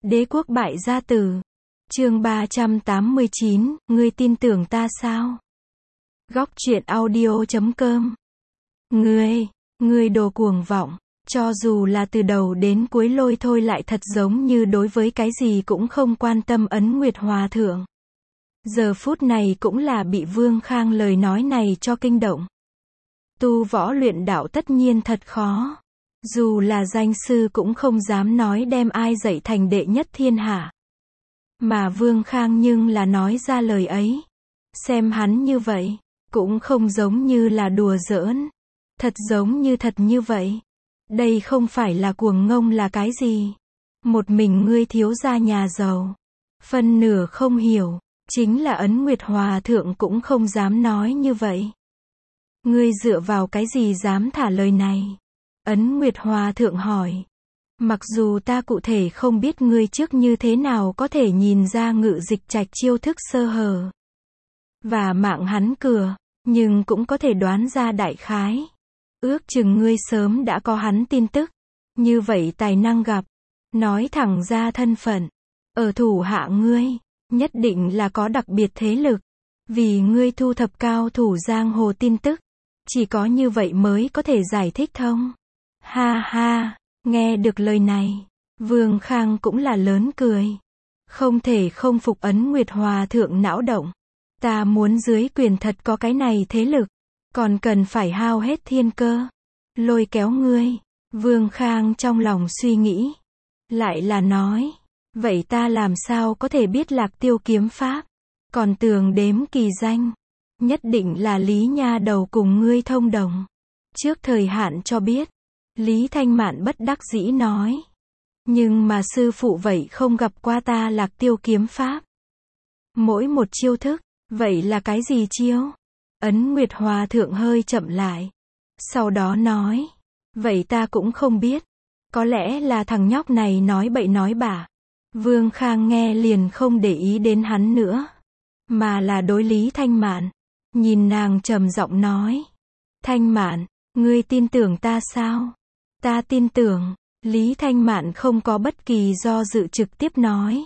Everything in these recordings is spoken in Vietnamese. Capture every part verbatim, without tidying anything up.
Đế quốc bại gia tử. Chương ba trăm tám mươi chín, ngươi tin tưởng ta sao? Góc truyện audio chấm com. Ngươi, ngươi đồ cuồng vọng, cho dù là từ đầu đến cuối lôi thôi lại thật giống như đối với cái gì cũng không quan tâm Ấn Nguyệt Hòa thượng. Giờ phút này cũng là bị Vương Khang lời nói này cho kinh động. Tu võ luyện đạo tất nhiên thật khó. Dù là danh sư cũng không dám nói đem ai dạy thành đệ nhất thiên hạ. Mà Vương Khang nhưng là nói ra lời ấy. Xem hắn như vậy, cũng không giống như là đùa giỡn. Thật giống như thật như vậy. Đây không phải là cuồng ngông là cái gì. Một mình ngươi thiếu gia nhà giàu. Phân nửa không hiểu, chính là Ấn Nguyệt Hòa thượng cũng không dám nói như vậy. Ngươi dựa vào cái gì dám thả lời này? Ấn Nguyệt Hòa thượng hỏi. Mặc dù ta cụ thể không biết ngươi trước như thế nào có thể nhìn ra Ngự Dịch Trạch chiêu thức sơ hở và mạng hắn cửa, nhưng cũng có thể đoán ra đại khái. Ước chừng ngươi sớm đã có hắn tin tức. Như vậy tài năng gặp, nói thẳng ra thân phận, ở thủ hạ ngươi, nhất định là có đặc biệt thế lực. Vì ngươi thu thập cao thủ giang hồ tin tức, chỉ có như vậy mới có thể giải thích thông. Ha ha, nghe được lời này, Vương Khang cũng là lớn cười. Không thể không phục Ấn Nguyệt Hòa thượng não động. Ta muốn dưới quyền thật có cái này thế lực, còn cần phải hao hết thiên cơ, lôi kéo ngươi. Vương Khang trong lòng suy nghĩ, lại là nói, vậy ta làm sao có thể biết Lạc Tiêu kiếm pháp, còn tường đếm kỳ danh, nhất định là Lý Nha Đầu cùng ngươi thông đồng. Trước thời hạn cho biết. Lý Thanh Mạn bất đắc dĩ nói. Nhưng mà sư phụ vậy không gặp qua ta Lạc Tiêu kiếm pháp. Mỗi một chiêu thức, vậy là cái gì chiêu? Ấn Nguyệt Hòa thượng hơi chậm lại. Sau đó nói, vậy ta cũng không biết. Có lẽ là thằng nhóc này nói bậy nói bạ. Vương Khang nghe liền không để ý đến hắn nữa, mà là đối Lý Thanh Mạn. Nhìn nàng trầm giọng nói. Thanh Mạn, ngươi tin tưởng ta sao? Ta tin tưởng. Lý Thanh Mạn không có bất kỳ do dự trực tiếp nói.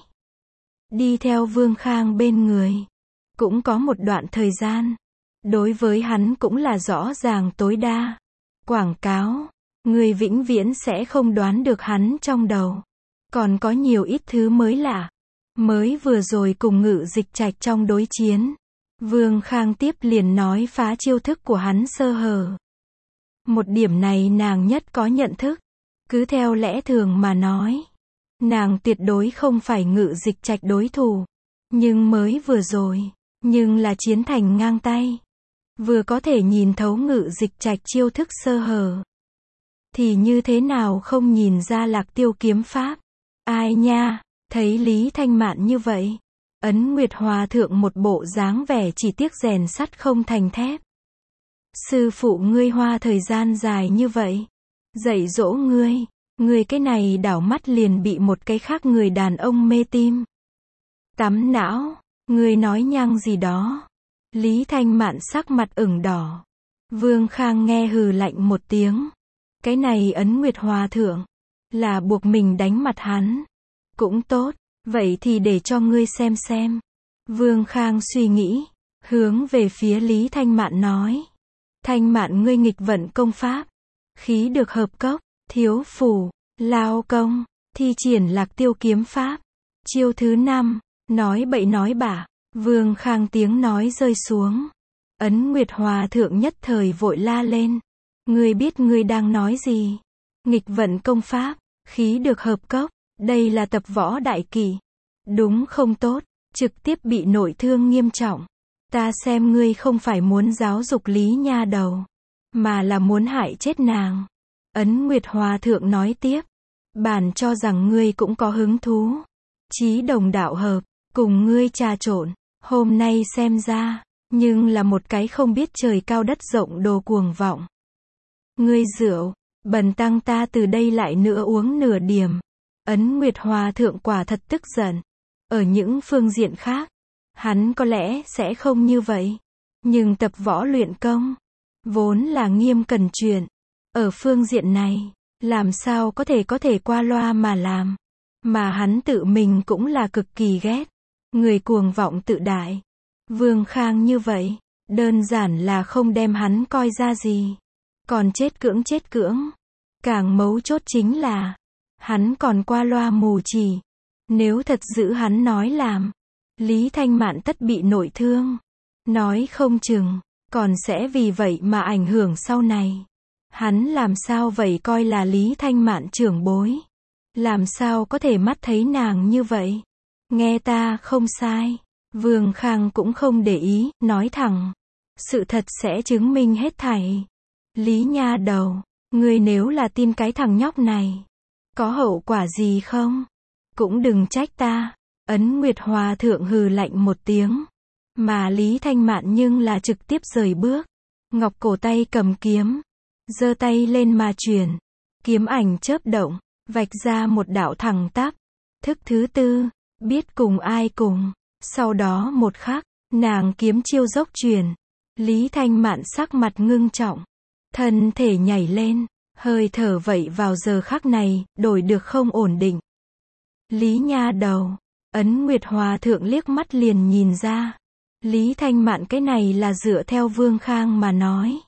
Đi theo Vương Khang bên người. Cũng có một đoạn thời gian. Đối với hắn cũng là rõ ràng tối đa. Quảng cáo. Người vĩnh viễn sẽ không đoán được hắn trong đầu. Còn có nhiều ít thứ mới lạ. Mới vừa rồi cùng Ngự Dịch Trạch trong đối chiến. Vương Khang tiếp liền nói phá chiêu thức của hắn sơ hở. Một điểm này nàng nhất có nhận thức. Cứ theo lẽ thường mà nói, nàng tuyệt đối không phải Ngự Dịch Trạch đối thủ. Nhưng mới vừa rồi, nhưng là chiến thành ngang tay. Vừa có thể nhìn thấu Ngự Dịch Trạch chiêu thức sơ hở. Thì như thế nào không nhìn ra Lạc Tiêu kiếm pháp? Ai nha, thấy Lý Thanh Mạn như vậy. Ấn Nguyệt Hòa thượng một bộ dáng vẻ chỉ tiếc rèn sắt không thành thép. Sư phụ ngươi hoa thời gian dài như vậy, dạy dỗ ngươi, ngươi cái này đảo mắt liền bị một cái khác người đàn ông mê tim. Tắm não, ngươi nói nhăng gì đó. Lý Thanh Mạn sắc mặt ửng đỏ. Vương Khang nghe hừ lạnh một tiếng. Cái này Ấn Nguyệt Hòa thượng, là buộc mình đánh mặt hắn. Cũng tốt, vậy thì để cho ngươi xem xem. Vương Khang suy nghĩ, hướng về phía Lý Thanh Mạn nói. Thanh Mạn ngươi nghịch vận công pháp, khí được hợp cốc, thiếu phủ, lao công, thi triển Lạc Tiêu kiếm pháp. Chiêu thứ năm, nói bậy nói bạ. Vương Khang tiếng nói rơi xuống. Ấn Nguyệt Hòa thượng nhất thời vội la lên. Ngươi biết ngươi đang nói gì? Nghịch vận công pháp, khí được hợp cốc, đây là tập võ đại kỵ. Đúng không tốt, trực tiếp bị nội thương nghiêm trọng. Ta xem ngươi không phải muốn giáo dục Lý Nha Đầu, mà là muốn hại chết nàng. Ấn Nguyệt Hòa thượng nói tiếp. Bản cho rằng ngươi cũng có hứng thú. Chí đồng đạo hợp, cùng ngươi trà trộn. Hôm nay xem ra, nhưng là một cái không biết trời cao đất rộng đồ cuồng vọng. Ngươi rượu, bần tăng ta từ đây lại nữa uống nửa điểm. Ấn Nguyệt Hòa thượng quả thật tức giận. Ở những phương diện khác, hắn có lẽ sẽ không như vậy. Nhưng tập võ luyện công, vốn là nghiêm cẩn chuyện. Ở phương diện này, làm sao có thể có thể qua loa mà làm. mà hắn tự mình cũng là cực kỳ ghét. Người cuồng vọng tự đại. Vương Khang như vậy, đơn giản là không đem hắn coi ra gì. Còn chết cưỡng chết cưỡng. Càng mấu chốt chính là, hắn còn qua loa mù chỉ. Nếu thật giữ hắn nói làm, Lý Thanh Mạn tất bị nội thương. Nói không chừng, còn sẽ vì vậy mà ảnh hưởng sau này. Hắn làm sao vậy coi là Lý Thanh Mạn trưởng bối? Làm sao có thể mắt thấy nàng như vậy? Nghe ta không sai. Vương Khang cũng không để ý, nói thẳng. Sự thật sẽ chứng minh hết thảy. Lý nha đầu, ngươi nếu là tin cái thằng nhóc này, có hậu quả gì không? Cũng đừng trách ta. Ấn Nguyệt Hòa thượng hừ lạnh một tiếng. Mà Lý Thanh Mạn nhưng là trực tiếp rời bước. Ngọc cổ tay cầm kiếm. Giơ tay lên mà chuyển. Kiếm ảnh chớp động. Vạch ra một đạo thẳng tắp. Thức thứ tư. Biết cùng ai cùng. Sau đó một khắc. Nàng kiếm chiêu dốc chuyển. Lý Thanh Mạn sắc mặt ngưng trọng. Thân thể nhảy lên. Hơi thở vậy vào giờ khắc này. Đổi được không ổn định. Lý nha đầu. Ấn Nguyệt Hòa thượng liếc mắt liền nhìn ra. Lý Thanh Mạn cái này là dựa theo Vương Khang mà nói.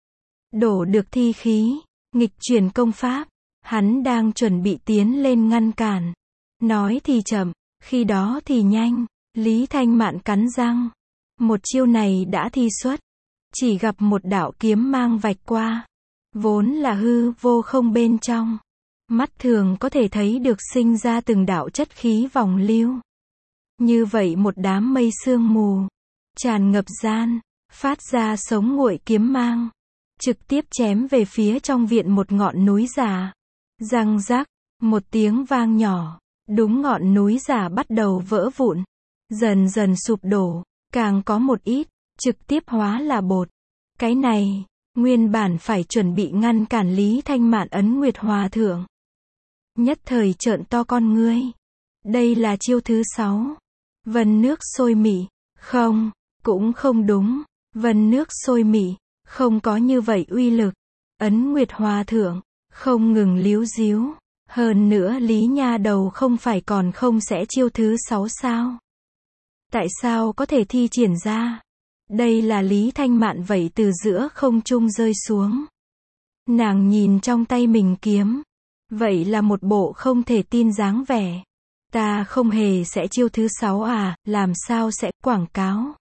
Đổ được thi khí, nghịch chuyển công pháp. Hắn đang chuẩn bị tiến lên ngăn cản. Nói thì chậm, khi đó thì nhanh. Lý Thanh Mạn cắn răng. Một chiêu này đã thi xuất. Chỉ gặp một đạo kiếm mang vạch qua. Vốn là hư vô không bên trong. Mắt thường có thể thấy được sinh ra từng đạo chất khí vòng lưu. Như vậy một đám mây sương mù. Tràn ngập gian. Phát ra sống nguội kiếm mang. Trực tiếp chém về phía trong viện một ngọn núi giả. Răng rắc. Một tiếng vang nhỏ. Đúng ngọn núi giả bắt đầu vỡ vụn. Dần dần sụp đổ. Càng có một ít. Trực tiếp hóa là bột. Cái này. Nguyên bản phải chuẩn bị ngăn cản Lý Thanh Mạn Ấn Nguyệt Hòa thượng. Nhất thời trợn to con ngươi. Đây là chiêu thứ sáu. Vân nước sôi mị. Không, cũng không đúng. Vân nước sôi mị, không có như vậy uy lực. Ấn Nguyệt Hòa thượng, không ngừng líu díu. Hơn nữa Lý nha đầu không phải còn không sẽ chiêu thứ sáu sao? Tại sao có thể thi triển ra? Đây là Lý Thanh Mạn vậy từ giữa không trung rơi xuống. Nàng nhìn trong tay mình kiếm. Vậy là một bộ không thể tin dáng vẻ. Ta không hề sẽ chiêu thứ sáu à, làm sao sẽ quảng cáo.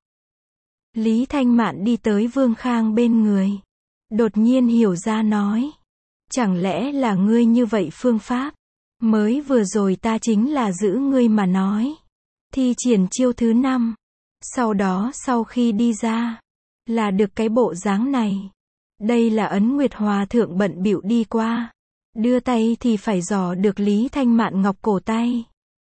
Lý Thanh Mạn đi tới Vương Khang bên người. Đột nhiên hiểu ra nói. Chẳng lẽ là ngươi như vậy phương pháp? Mới vừa rồi ta chính là giữ ngươi mà nói. Thi triển chiêu thứ năm. Sau đó sau khi đi ra. Là được cái bộ dáng này. Đây là Ấn Nguyệt Hòa thượng bận bịu đi qua. Đưa tay thì phải dò được Lý Thanh Mạn ngọc cổ tay.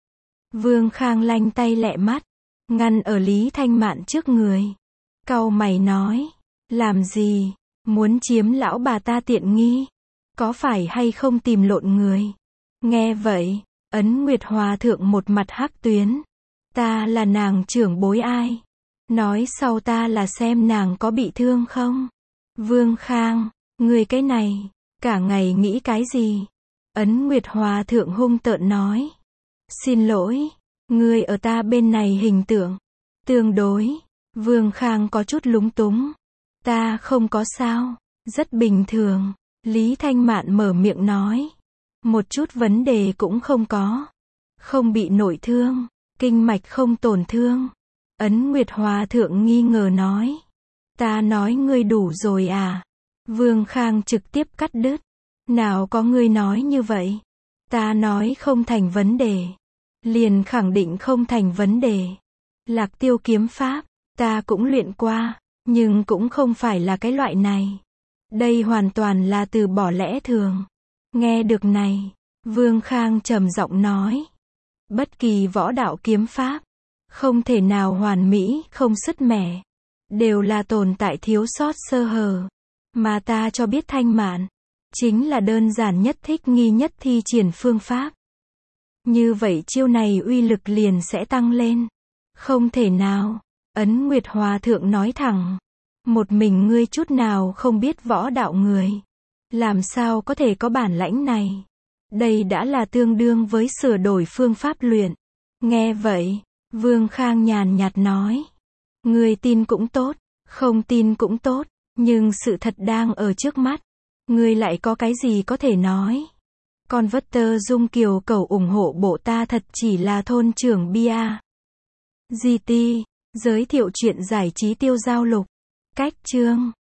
Vương Khang lanh tay lẹ mắt. Ngăn ở Lý Thanh Mạn trước người. Cau mày nói. Làm gì? Muốn chiếm lão bà ta tiện nghi? Có phải hay không tìm lộn người? Nghe vậy. Ấn Nguyệt Hòa thượng một mặt hắc tuyến. Ta là nàng trưởng bối ai? Nói sau ta là xem nàng có bị thương không? Vương Khang. Người cái này. Cả ngày nghĩ cái gì? Ấn Nguyệt Hòa thượng hung tợn nói. Xin lỗi. Ngươi ở ta bên này hình tượng. Tương đối. Vương Khang có chút lúng túng. Ta không có sao. Rất bình thường. Lý Thanh Mạn mở miệng nói. Một chút vấn đề cũng không có. Không bị nội thương. Kinh mạch không tổn thương. Ấn Nguyệt Hòa thượng nghi ngờ nói. Ta nói ngươi đủ rồi à? Vương Khang trực tiếp cắt đứt. Nào có ngươi nói như vậy. Ta nói không thành vấn đề. Liền khẳng định không thành vấn đề. Lạc tiêu kiếm pháp. Ta cũng luyện qua. Nhưng cũng không phải là cái loại này. Đây hoàn toàn là từ bỏ lẽ thường. Nghe được này. Vương Khang trầm giọng nói. Bất kỳ võ đạo kiếm pháp. Không thể nào hoàn mỹ, không sứt mẻ. Đều là tồn tại thiếu sót sơ hở. Mà ta cho biết Thanh Mạn. Chính là đơn giản nhất thích nghi nhất thi triển phương pháp. Như vậy chiêu này uy lực liền sẽ tăng lên. Không thể nào. Ấn Nguyệt Hòa thượng nói thẳng. Một mình ngươi chút nào không biết võ đạo người. Làm sao có thể có bản lãnh này. Đây đã là tương đương với sửa đổi phương pháp luyện. Nghe vậy, Vương Khang nhàn nhạt nói. Ngươi tin cũng tốt, không tin cũng tốt, nhưng sự thật đang ở trước mắt. Ngươi lại có cái gì có thể nói? Con vất tơ Dung Kiều cầu ủng hộ bộ ta thật chỉ là thôn trưởng bia. giê tê, giới thiệu truyện giải trí tiêu giao lục. Cách chương